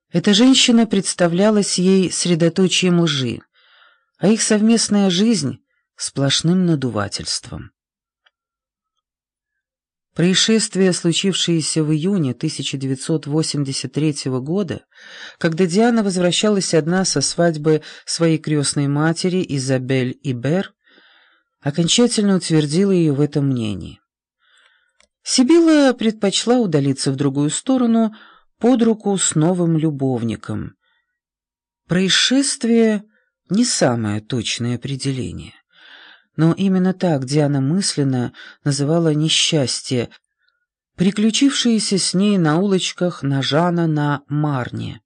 Эта женщина представлялась ей средоточием лжи, а их совместная жизнь — сплошным надувательством. Происшествие, случившееся в июне 1983 года, когда Диана возвращалась одна со свадьбы своей крестной матери Изабель Ибер, окончательно утвердило ее в этом мнении. Сибилла предпочла удалиться в другую сторону под руку с новым любовником. Происшествие — не самое точное определение. Но именно так Диана мысленно называла несчастье, приключившееся с ней на улочках Нажана на Марне.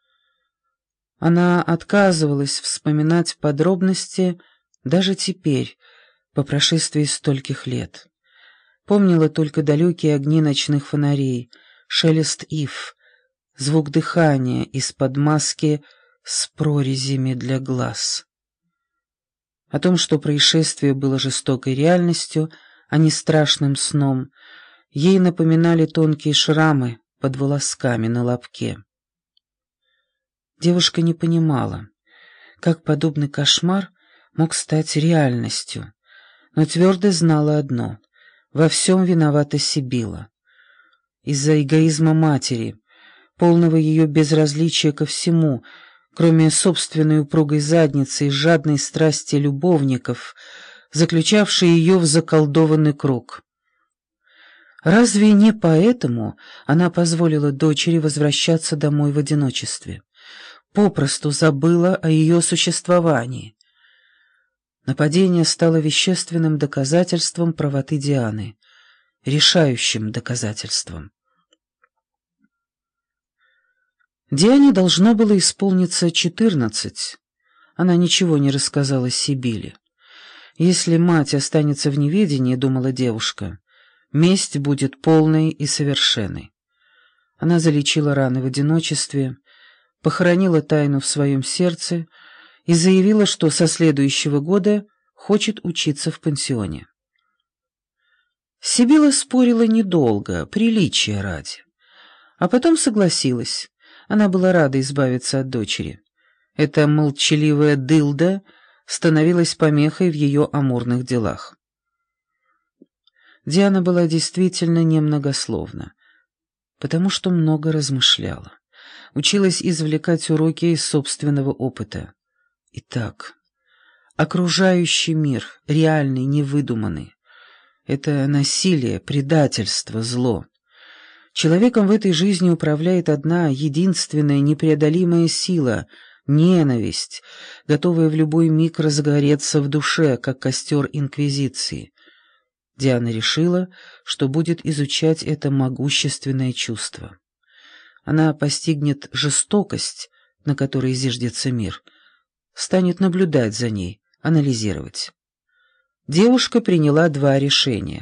Она отказывалась вспоминать подробности даже теперь, по прошествии стольких лет. Помнила только далекие огни ночных фонарей, шелест ив, звук дыхания из-под маски с прорезями для глаз. О том, что происшествие было жестокой реальностью, а не страшным сном, ей напоминали тонкие шрамы под волосками на лобке. Девушка не понимала, как подобный кошмар мог стать реальностью, но твердо знала одно — во всем виновата Сибилла. Из-за эгоизма матери, полного ее безразличия ко всему, кроме собственной упругой задницы и жадной страсти любовников, заключавшей ее в заколдованный круг. Разве не поэтому она позволила дочери возвращаться домой в одиночестве? Попросту забыла о ее существовании. Нападение стало вещественным доказательством правоты Дианы, решающим доказательством. Диане должно было исполниться 14. Она ничего не рассказала Сибилле. Если мать останется в неведении, думала девушка, месть будет полной и совершенной. Она залечила раны в одиночестве, похоронила тайну в своем сердце и заявила, что со следующего года хочет учиться в пансионе. Сибилла спорила недолго, приличия ради, а потом согласилась. Она была рада избавиться от дочери. Эта молчаливая дылда становилась помехой в ее амурных делах. Диана была действительно немногословна, потому что много размышляла, училась извлекать уроки из собственного опыта. Итак, окружающий мир, реальный, невыдуманный, это насилие, предательство, зло. Человеком в этой жизни управляет одна, единственная, непреодолимая сила — ненависть, готовая в любой миг разгореться в душе, как костер инквизиции. Диана решила, что будет изучать это могущественное чувство. Она постигнет жестокость, на которой зиждется мир, станет наблюдать за ней, анализировать. Девушка приняла два решения.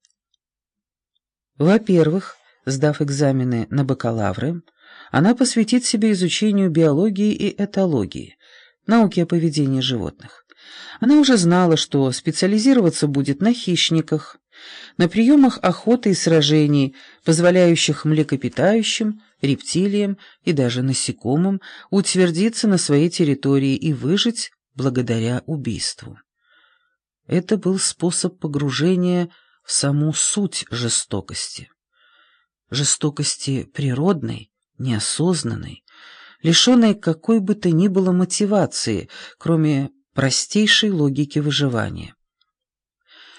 Во-первых, сдав экзамены на бакалавры, она посвятит себя изучению биологии и этологии, науки о поведении животных. Она уже знала, что специализироваться будет на хищниках, на приемах охоты и сражений, позволяющих млекопитающим, рептилиям и даже насекомым утвердиться на своей территории и выжить благодаря убийству. Это был способ погружения в саму суть жестокости. Жестокости природной, неосознанной, лишенной какой бы то ни было мотивации, кроме простейшей логики выживания.